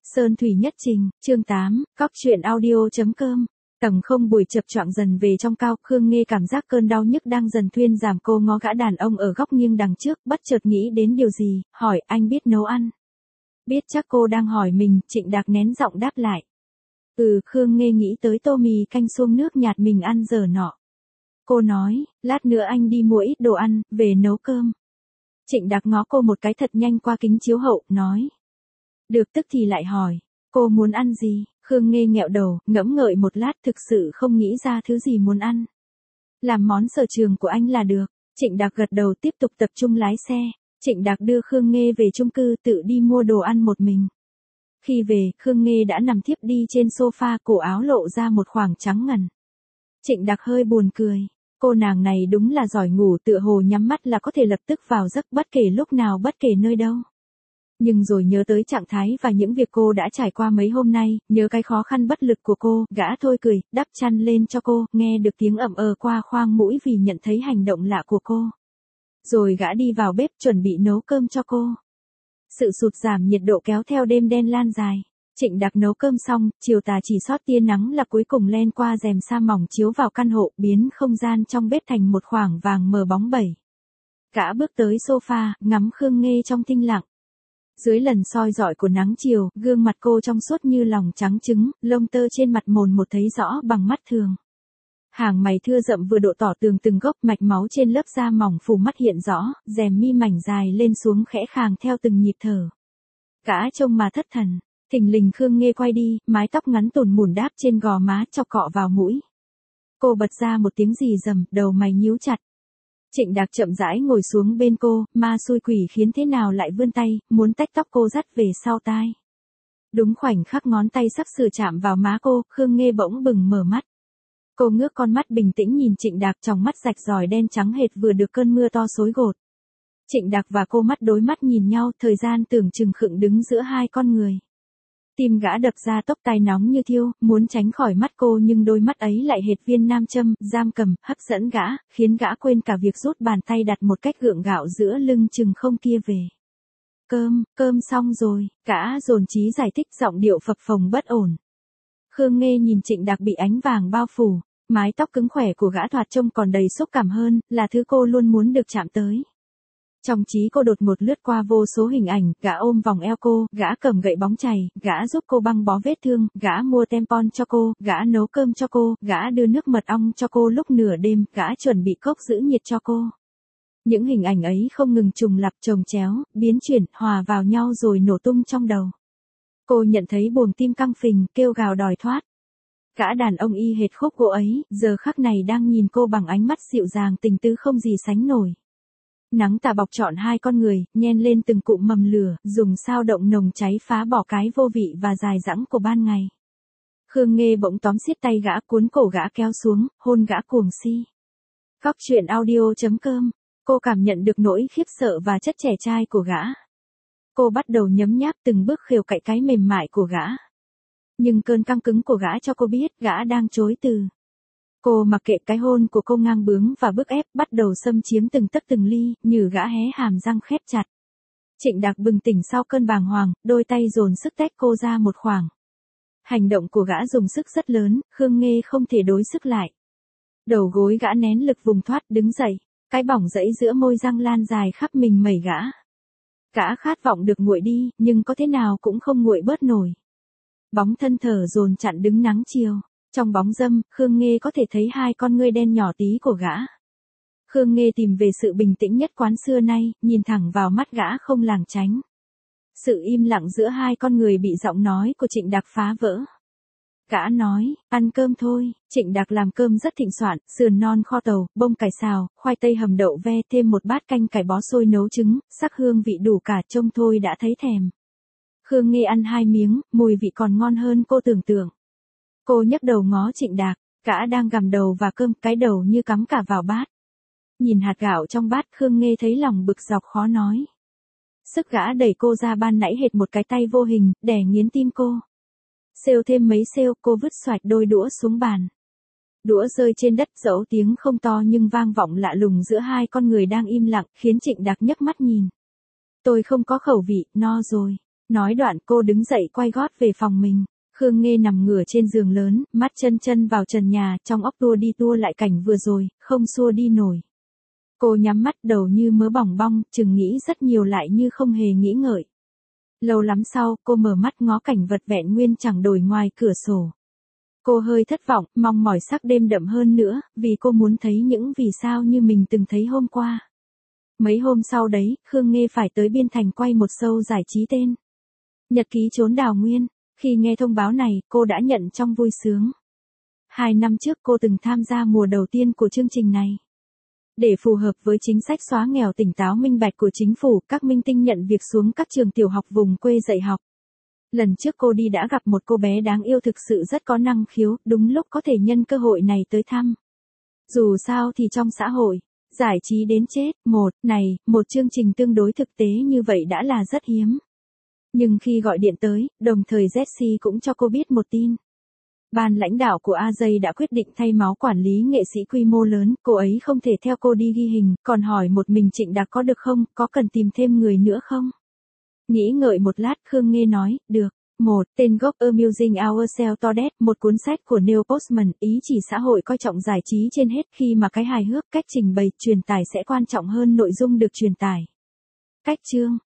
Sơn Thủy Nhất Trình, chương 8, cóc truyện audio.com. Tầng không buổi chập choạng dần về trong cao, Khương Nghê cảm giác cơn đau nhức đang dần thuyên giảm. Cô ngó gã đàn ông ở góc nghiêng đằng trước, bất chợt nghĩ đến điều gì, hỏi anh biết nấu ăn. Biết chắc cô đang hỏi mình, Trịnh Đạc nén giọng đáp lại. Khương Nghê nghĩ tới tô mì canh xuông nước nhạt mình ăn giờ nọ. Cô nói, lát nữa anh đi mua ít đồ ăn, về nấu cơm. Trịnh Đạc ngó cô một cái thật nhanh qua kính chiếu hậu, nói. Được, tức thì lại hỏi, cô muốn ăn gì? Khương Nghê nghẹo đầu, ngẫm ngợi một lát, thực sự không nghĩ ra thứ gì muốn ăn. Làm món sở trường của anh là được. Trịnh Đạc gật đầu, tiếp tục tập trung lái xe. Trịnh Đạc đưa Khương Nghê về chung cư, tự đi mua đồ ăn một mình. Khi về, Khương Nghê đã nằm thiếp đi trên sofa, cổ áo lộ ra một khoảng trắng ngần. Trịnh Đạc hơi buồn cười. Cô nàng này đúng là giỏi ngủ, tựa hồ nhắm mắt là có thể lập tức vào giấc, bất kể lúc nào, bất kể nơi đâu. Nhưng rồi nhớ tới trạng thái và những việc cô đã trải qua mấy hôm nay, nhớ cái khó khăn bất lực của cô, gã thôi cười, đắp chăn lên cho cô, nghe được tiếng ậm qua khoang mũi vì nhận thấy hành động lạ của cô. Rồi gã đi vào bếp chuẩn bị nấu cơm cho cô. Sự sụt giảm nhiệt độ kéo theo đêm đen lan dài. Trịnh Đạc nấu cơm xong, chiều tà chỉ sót tia nắng là cuối cùng len qua rèm sa mỏng chiếu vào căn hộ, biến không gian trong bếp thành một khoảng vàng mờ bóng bẩy. Gã bước tới sofa, ngắm Khương Nghê trong thinh lặng. Dưới lần soi rọi của nắng chiều, gương mặt cô trong suốt như lòng trắng trứng, lông tơ trên mặt mồn một thấy rõ bằng mắt thường. Hàng mày thưa rậm vừa độ tỏ tường từng gốc, mạch máu trên lớp da mỏng phủ mắt hiện rõ, rèm mi mảnh dài lên xuống khẽ khàng theo từng nhịp thở. Gã trông mà thất thần. Thình lình Khương Nghê quay đi, mái tóc ngắn tùn mùn đáp trên gò má, chọc cọ vào mũi. Cô bật ra một tiếng rì rầm, đầu mày nhíu chặt. Trịnh Đạc chậm rãi ngồi xuống bên cô, ma xui quỷ khiến thế nào lại vươn tay, muốn tách tóc cô dắt về sau tai. Đúng khoảnh khắc ngón tay sắp sửa chạm vào má cô, Khương Nghê bỗng bừng mở mắt. Cô ngước con mắt bình tĩnh nhìn Trịnh Đạc, trong mắt rạch ròi đen trắng hệt vừa được cơn mưa to xối gột. Trịnh Đạc và cô mắt đối mắt nhìn nhau, thời gian tưởng chừng khựng đứng giữa hai con người. Tim gã đập ra, tóc tai nóng như thiêu, muốn tránh khỏi mắt cô nhưng đôi mắt ấy lại hệt viên nam châm, giam cầm, hấp dẫn gã, khiến gã quên cả việc rút bàn tay đặt một cách gượng gạo giữa lưng chừng không kia về. Cơm xong rồi, gã dồn trí giải thích, giọng điệu phập phồng bất ổn. Khương Nghê nhìn Trịnh Đạc bị ánh vàng bao phủ, mái tóc cứng khỏe của gã thoạt trông còn đầy xúc cảm hơn, là thứ cô luôn muốn được chạm tới. Trong trí cô đột ngột lướt qua vô số hình ảnh, gã ôm vòng eo cô, gã cầm gậy bóng chày, gã giúp cô băng bó vết thương, gã mua tampon cho cô, gã nấu cơm cho cô, gã đưa nước mật ong cho cô lúc nửa đêm, gã chuẩn bị cốc giữ nhiệt cho cô. Những hình ảnh ấy không ngừng trùng lặp chồng chéo, biến chuyển, hòa vào nhau rồi nổ tung trong đầu. Cô nhận thấy buồng tim căng phình, kêu gào đòi thoát. Gã đàn ông y hệt khúc gỗ ấy, giờ khắc này đang nhìn cô bằng ánh mắt dịu dàng tình tứ không gì sánh nổi. Nắng tà bọc trọn hai con người, nhen lên từng cụm mầm lửa, dùng sao động nồng cháy phá bỏ cái vô vị và dài dẳng của ban ngày. Khương Nghê bỗng tóm siết tay gã, cuốn cổ gã kéo xuống, hôn gã cuồng si. Cóc truyện audio.com. Cô cảm nhận được nỗi khiếp sợ và chất trẻ trai của gã. Cô bắt đầu nhấm nháp từng bước khều cạnh cái mềm mại của gã. Nhưng cơn căng cứng của gã cho cô biết gã đang chối từ. Cô mặc kệ cái hôn của cô ngang bướng và bức ép, bắt đầu xâm chiếm từng tấc từng ly, như gã hé hàm răng khép chặt. Trịnh Đạc bừng tỉnh sau cơn bàng hoàng, đôi tay dồn sức tách cô ra một khoảng. Hành động của gã dùng sức rất lớn, Khương Nghê không thể đối sức lại. Đầu gối gã nén lực vùng thoát, đứng dậy, cái bỏng rẫy giữa môi răng lan dài khắp mình mẩy gã. Gã khát vọng được nguội đi, nhưng có thế nào cũng không nguội bớt nổi. Bóng thân thờ dồn chặn đứng nắng chiều. Trong bóng râm, Khương Nghê có thể thấy hai con ngươi đen nhỏ tí của gã. Khương Nghê tìm về sự bình tĩnh nhất quán xưa nay, nhìn thẳng vào mắt gã không lảng tránh. Sự im lặng giữa hai con người bị giọng nói của Trịnh Đạc phá vỡ. Gã nói, ăn cơm thôi. Trịnh Đạc làm cơm rất thịnh soạn, sườn non kho tàu, bông cải xào, khoai tây hầm đậu ve, thêm một bát canh cải bó xôi nấu trứng, sắc hương vị đủ cả, trông thôi đã thấy thèm. Khương Nghê ăn 2 miếng, mùi vị còn ngon hơn cô tưởng tượng. Cô nhấc đầu ngó Trịnh Đạc, gã đang gặm đầu và cơm, cái đầu như cắm cả vào bát. Nhìn hạt gạo trong bát, Khương Nghê thấy lòng bực dọc khó nói. Sức gã đẩy cô ra ban nãy hệt một cái tay vô hình, đè nghiến tim cô. Xêu thêm mấy xêu, cô vứt xoạch đôi đũa xuống bàn. Đũa rơi trên đất, dẫu tiếng không to nhưng vang vọng lạ lùng giữa hai con người đang im lặng, khiến Trịnh Đạc nhấc mắt nhìn. Tôi không có khẩu vị, no rồi. Nói đoạn cô đứng dậy quay gót về phòng mình. Khương Nghê nằm ngửa trên giường lớn, mắt chân chân vào trần nhà, trong óc tua đi tua lại cảnh vừa rồi, không xua đi nổi. Cô nhắm mắt đầu như mớ bỏng bong, chừng nghĩ rất nhiều lại như không hề nghĩ ngợi. Lâu lắm sau, cô mở mắt ngó cảnh vật vẹn nguyên chẳng đổi ngoài cửa sổ. Cô hơi thất vọng, mong mỏi sắc đêm đậm hơn nữa, vì cô muốn thấy những vì sao như mình từng thấy hôm qua. Mấy hôm sau đấy, Khương Nghê phải tới Biên Thành quay một show giải trí tên Nhật ký trốn đào nguyên. Khi nghe thông báo này, cô đã nhận trong vui sướng. 2 năm trước cô từng tham gia mùa đầu tiên của chương trình này. Để phù hợp với chính sách xóa nghèo tỉnh táo minh bạch của chính phủ, các minh tinh nhận việc xuống các trường tiểu học vùng quê dạy học. Lần trước cô đi đã gặp một cô bé đáng yêu thực sự rất có năng khiếu, đúng lúc có thể nhân cơ hội này tới thăm. Dù sao thì trong xã hội, giải trí đến chết, một chương trình tương đối thực tế như vậy đã là rất hiếm. Nhưng khi gọi điện tới, đồng thời Jessie cũng cho cô biết một tin. Ban lãnh đạo của AJ đã quyết định thay máu quản lý nghệ sĩ quy mô lớn, cô ấy không thể theo cô đi ghi hình, còn hỏi một mình Trịnh Đạt có được không, có cần tìm thêm người nữa không? Nghĩ ngợi một lát, Khương Nghê nói, được. Tên gốc Amusing Ourselves Today, một cuốn sách của Neil Postman, ý chỉ xã hội coi trọng giải trí trên hết khi mà cái hài hước, cách trình bày, truyền tải sẽ quan trọng hơn nội dung được truyền tải. Cách chương